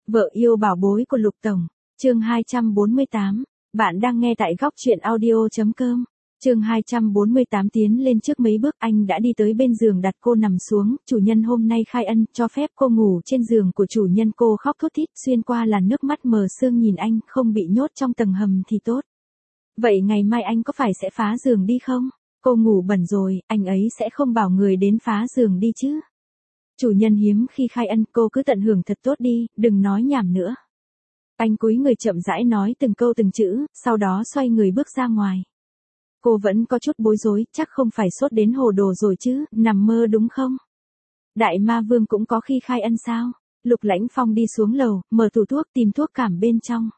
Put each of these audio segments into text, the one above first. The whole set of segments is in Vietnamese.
Vợ yêu bảo bối của Lục Tổng, chương 248, bạn đang nghe tại góc truyện audio.com. Chương 248 tiến lên trước mấy bước anh đã đi tới bên giường đặt cô nằm xuống, chủ nhân hôm nay khai ân cho phép cô ngủ trên giường của chủ nhân, cô khóc thút thít xuyên qua làn nước mắt mờ sương nhìn anh, không bị nhốt trong tầng hầm thì tốt. Vậy ngày mai anh có phải sẽ phá giường đi không? Cô ngủ bẩn rồi, anh ấy sẽ không bảo người đến phá giường đi chứ. Chủ nhân hiếm khi khai ân, cô cứ tận hưởng thật tốt đi, đừng nói nhảm nữa. Anh cúi người chậm rãi nói từng câu từng chữ, sau đó xoay người bước ra ngoài. Cô vẫn có chút bối rối, chắc không phải sốt đến hồ đồ rồi chứ, nằm mơ đúng không? Đại ma vương cũng có khi khai ân sao? Lục Lãnh Phong đi xuống lầu, mở tủ thuốc tìm thuốc cảm bên trong.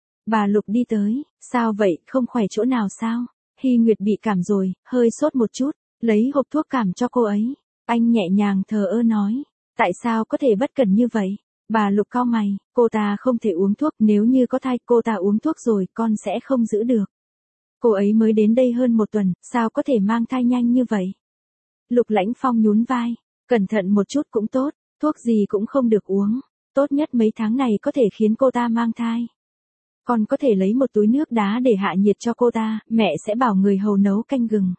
Bà Lục đi tới, sao vậy, không khỏe chỗ nào sao? Hy Nguyệt bị cảm rồi, hơi sốt một chút, lấy hộp thuốc cảm cho cô ấy. Anh nhẹ nhàng thờ ơ nói, tại sao có thể bất cẩn như vậy? Bà Lục cau mày, cô ta không thể uống thuốc, nếu như có thai cô ta uống thuốc rồi con sẽ không giữ được. Cô ấy mới đến đây hơn một tuần, sao có thể mang thai nhanh như vậy? Lục Lãnh Phong nhún vai, cẩn thận một chút cũng tốt, thuốc gì cũng không được uống, tốt nhất mấy tháng này có thể khiến cô ta mang thai. Con có thể lấy một túi nước đá để hạ nhiệt cho cô ta, mẹ sẽ bảo người hầu nấu canh gừng.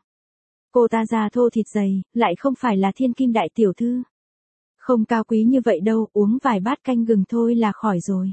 Cô ta da thô thịt dày, lại không phải là thiên kim đại tiểu thư. Không cao quý như vậy đâu, uống vài bát canh gừng thôi là khỏi rồi.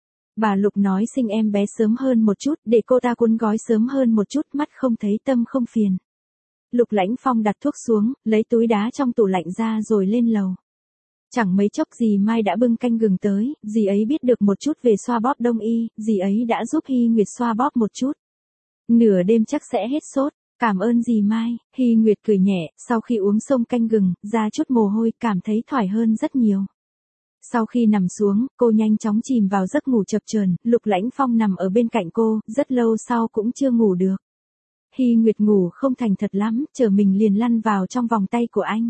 Bà Lục nói sinh em bé sớm hơn một chút, để cô ta cuốn gói sớm hơn một chút, mắt không thấy tâm không phiền. Lục Lãnh Phong đặt thuốc xuống, lấy túi đá trong tủ lạnh ra rồi lên lầu. Chẳng mấy chốc dì Mai đã bưng canh gừng tới, dì ấy biết được một chút về xoa bóp đông y, dì ấy đã giúp Hy Nguyệt xoa bóp một chút. Nửa đêm chắc sẽ hết sốt. Cảm ơn dì Mai, Hy Nguyệt cười nhẹ, sau khi uống xong canh gừng, ra chút mồ hôi, cảm thấy thoải hơn rất nhiều. Sau khi nằm xuống, cô nhanh chóng chìm vào giấc ngủ chập chờn, Lục Lãnh Phong nằm ở bên cạnh cô, rất lâu sau cũng chưa ngủ được. Hy Nguyệt ngủ không thành thật lắm, chờ mình liền lăn vào trong vòng tay của anh.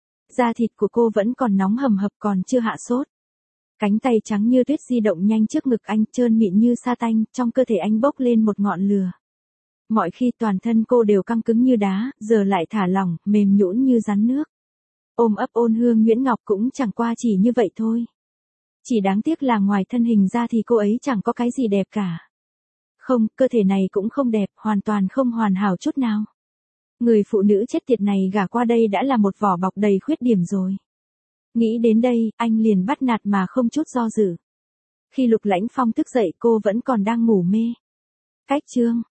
Da thịt của cô vẫn còn nóng hầm hập, còn chưa hạ sốt. Cánh tay trắng như tuyết di động nhanh trước ngực anh, trơn mịn như sa tanh, trong cơ thể anh bốc lên một ngọn lửa. Mọi khi toàn thân cô đều căng cứng như đá, giờ lại thả lỏng, mềm nhũn như rắn nước. Ôm ấp ôn hương nhuyễn ngọc cũng chẳng qua chỉ như vậy thôi. Chỉ đáng tiếc là ngoài thân hình ra thì cô ấy chẳng có cái gì đẹp cả. Không, cơ thể này cũng không đẹp, hoàn toàn không hoàn hảo chút nào. Người phụ nữ chết tiệt này gả qua đây đã là một vỏ bọc đầy khuyết điểm rồi. Nghĩ đến đây, anh liền bắt nạt mà không chút do dự. Khi Lục Lãnh Phong thức dậy cô vẫn còn đang ngủ mê. Cách chương